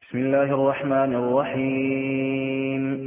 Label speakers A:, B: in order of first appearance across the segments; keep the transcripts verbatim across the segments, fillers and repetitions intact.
A: بسم الله الرحمن الرحيم.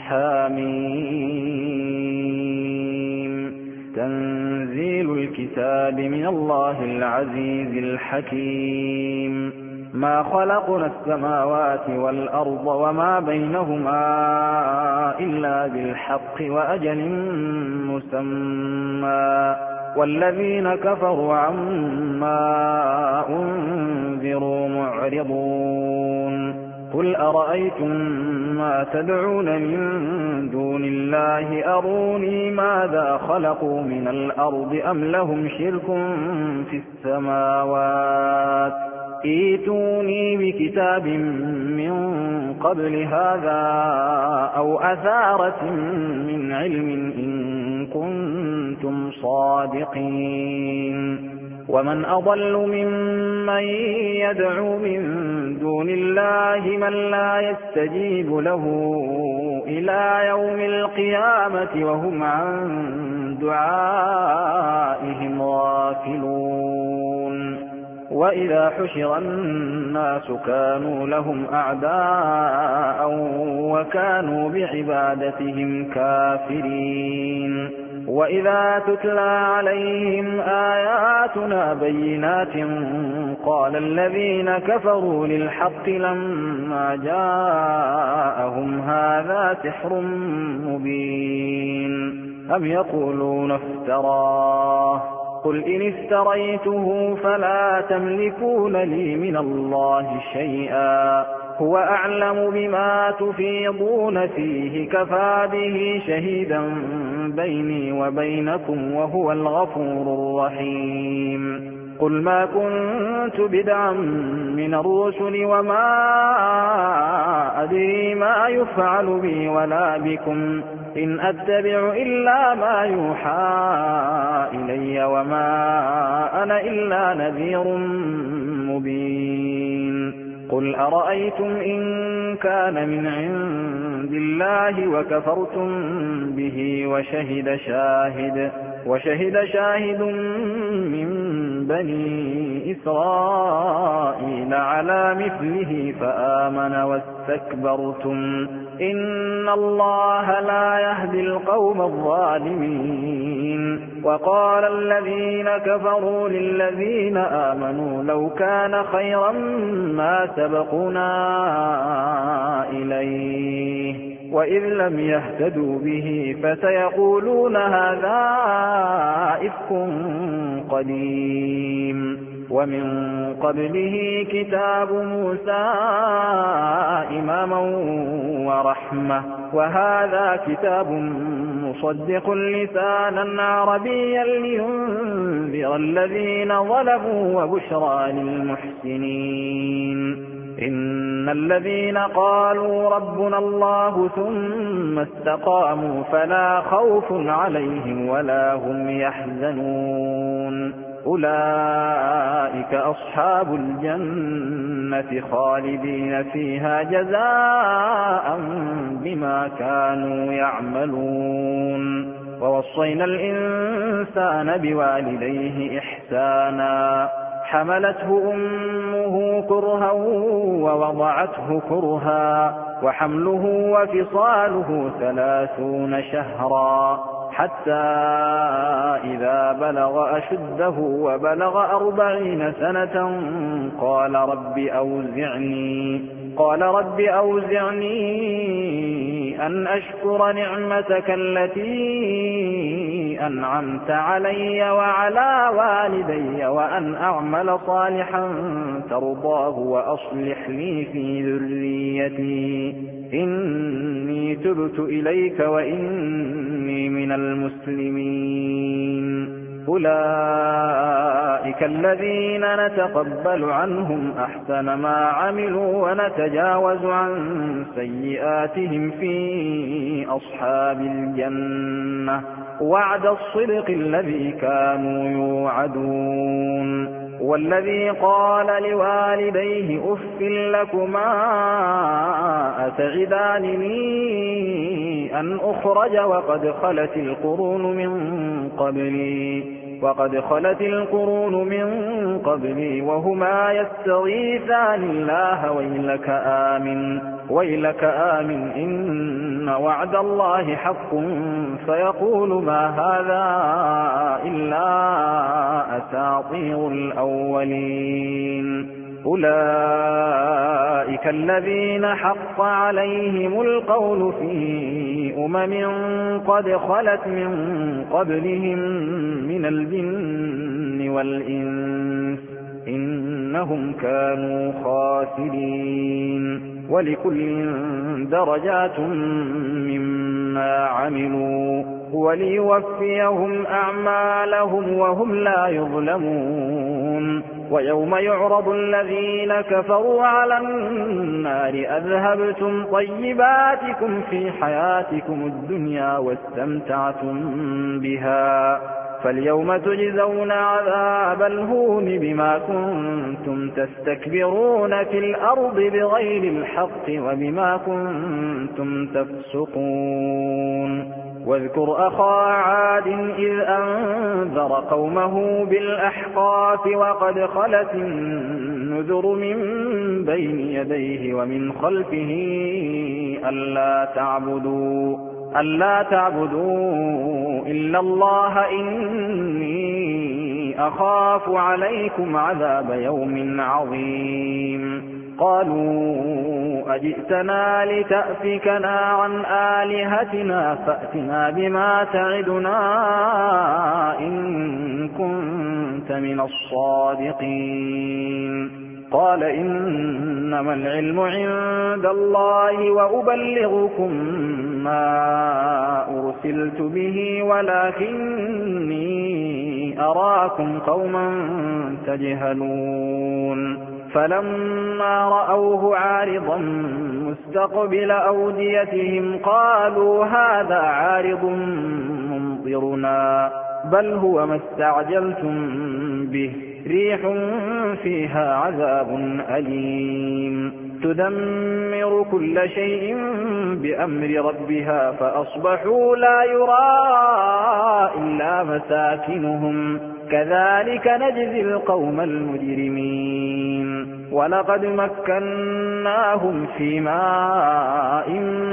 A: حاميم. تنزيل الكتاب من الله العزيز الحكيم. ما خلقنا السماوات والأرض وما بينهما إلا بالحق وأجل مسمى، والذين كفروا عما أنذروا معرضون. قل أرأيتم ما تدعون من دون الله أروني ماذا خلقوا من الأرض أم لهم شرك في السماوات، ائتوني بكتاب من قبل هذا أو أثارة من علم إن كنتم صادقين. ومن أضل ممن يدعو من دون الله من لا يستجيب له إلى يوم القيامة وهم عن دعائهم غافلون. وإذا حشر الناس كانوا لهم أعداء وكانوا بعبادتهم كافرين. وإذا تتلى عليهم آياتنا بينات قال الذين كفروا للحق لما جاءهم هذا سحر مبين أم يقولون افتراه، قل إن افتريته فلا تملكون لي من الله شيئا هو أعلم بما تفيضون فيه كفى به شهيدا بيني وبينكم وهو الغفور الرحيم. قل ما كنت بدعا من الرسل وما أدري ما يفعل بي ولا بكم إن أتبع إلا ما يوحى إلي وما أنا إلا نذير مبين. قل أرأيتم إن كان من عند الله وكفرتم به وشهد شاهد وشهد شاهد من بني إسرائيل على مثله فآمن واستكبرتم إن الله لا يهدي القوم الظالمين. وقال الذين كفروا للذين آمنوا لو كان خيرا ما سبقنا إليه وإذ لم يهتدوا به فسيقولون هذا إفك قديم. ومن قبله كتاب موسى إماما ورحمة وهذا كتاب مصدق لسانا عربيا لينذر الذين ظلموا وبشرى للمحسنين. إن الذين قالوا ربنا الله ثم استقاموا فلا خوف عليهم ولا هم يحزنون أولئك أصحاب الجنة خالدين فيها جزاء بما كانوا يعملون. ووصينا الإنسان بوالديه إحسانا حملته أمه كرها ووضعته كرها وحمله وفصاله ثلاثون شهرا حتى إذا بلغ أشده وبلغ أربعين سنة قال رب أوزعني قال رب أوزعني أن أشكر نعمتك التي أنعمت علي وعلى والدي وأن أعمل صالحا ترضاه وأصلح لي في ذريتي إني تبت إليك وإني من المسلمين. أولئك الذين نتقبل عنهم أحسن ما عملوا ونتجاوز عن سيئاتهم في أصحاب الجنة وعد الصدق الذي كانوا يوعدون. والذي قال لوالديه أف لكما تعدانني أن أخرج وقد خلت القرون من قبلي وقد خلت القرون من قبلي وهما يستغيثان الله ويلك آمن ويلك آمن إن وعد الله حق فيقول ما هذا إلا أساطير الأولين أولئك الذين حق عليهم القول في أمم قد خلت من قبلهم من الجن والإنس إنهم كانوا خاسرين ولكل درجات مما عملوا وليوفيهم أعمالهم وهم لا يظلمون ويوم يعرض الذين كفروا على النار أذهبتم طيباتكم في حياتكم الدنيا واستمتعتم بها فاليوم تجزون عذاب الهون بما كنتم تستكبرون في الأرض بغير الحق وبما كنتم تفسقون واذكر أخا عاد إذ أنذر قومه بالأحقاف وقد خلت النذر من بين يديه ومن خلفه ألا تعبدوا ألا تعبدوا إلا الله إني أخاف عليكم عذاب يوم عظيم قالوا أجئتنا لتأفكنا عن آلهتنا فأتنا بما تعدنا إن كنت من الصادقين قال إنما العلم عند الله وأبلغكم ما أرسلت به ولكني أراكم قوما تجهلون فلما رأوه عارضا مستقبل أوديتهم قالوا هذا عارض ممطرنا بل هو ما استعجلتم به ريح فيها عذاب أليم تدمر كل شيء بأمر ربها فأصبحوا لا يرى إلا مساكنهم كذلك نجزي القوم المجرمين ولقد مكناهم في ماء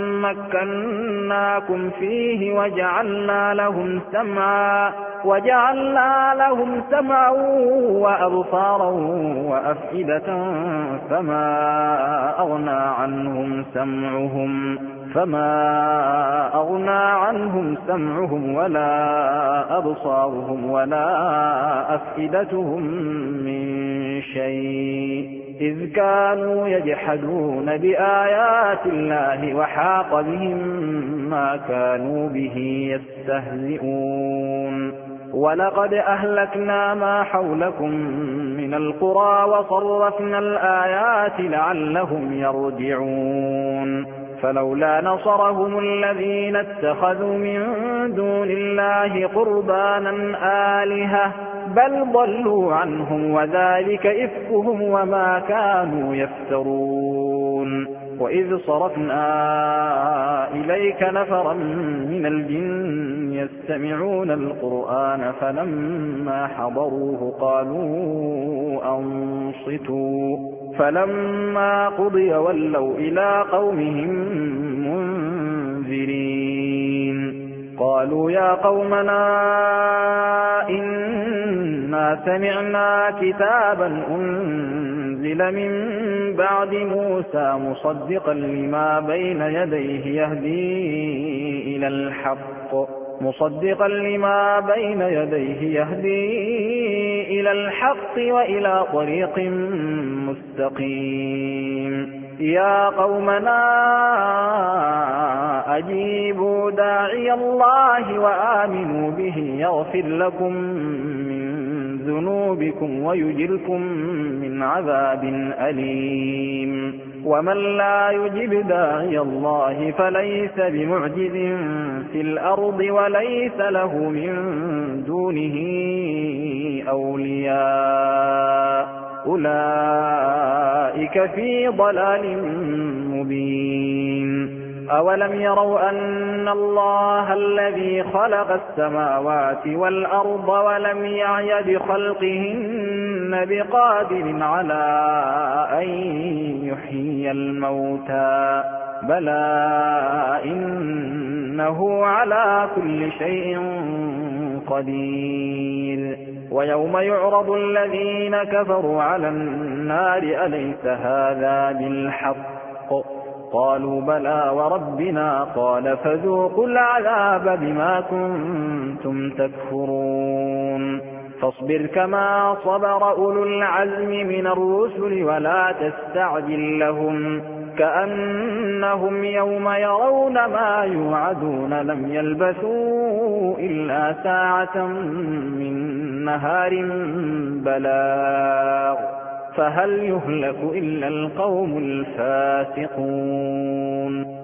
A: مكناكم فيه وجعلنا لهم سمعا وجعلنا لهم سمعا وأبصارا وأفئدة فما أغنى عنهم سمعهم فما أغنى عنهم سمعهم ولا أبصارهم ولا أفئدتهم من شيء إذ كانوا يجحدون بآيات الله وحاق بهم ما كانوا به يستهزئون ولقد أهلكنا ما حولكم من القرى وصرفنا الآيات لعلهم يرجعون فلولا نصرهم الذين اتخذوا من دون الله قربانا آلهة بل ضلوا عنهم وذلك إفكهم وما كانوا يفترون وإذ صرفنا إليك نفرا من الجن يستمعون القرآن فلما حضروه قالوا أنصتوا فلما قضي ولوا إلى قومهم منذرين قالوا يا قومنا إنا سمعنا كتابا أنزل من بعد موسى مصدقا لما بين يديه يهدي إلى الحق مصدقا لما بين يديه يهدي إلى الحق وإلى طريق مستقيم يا قومنا أجيبوا داعي الله وآمنوا به يغفر لكم من ذنوبكم ويجركم من عذاب أليم ومن لا يجب داعي الله فليس بمعجز في الأرض وليس له من دونه أولياء أولئك في ضلال مبين أولم يروا أن الله الذي خلق السماوات والأرض ولم يعي بخلقهن بقادر على أن يحيي الموتى بلى إنه على كل شيء قدير ويوم يعرض الذين كفروا على النار أليس هذا بالحق قالوا بلى وربنا قال فذوقوا العذاب بما كنتم تكفرون فاصبر كما صبر أولو العزم من الرسل ولا تستعجل لهم كأنهم يوم يرون ما يوعدون لم يلبثوا إلا ساعة من نهار بلاغ فهل يهلك إلا القوم الفاسقون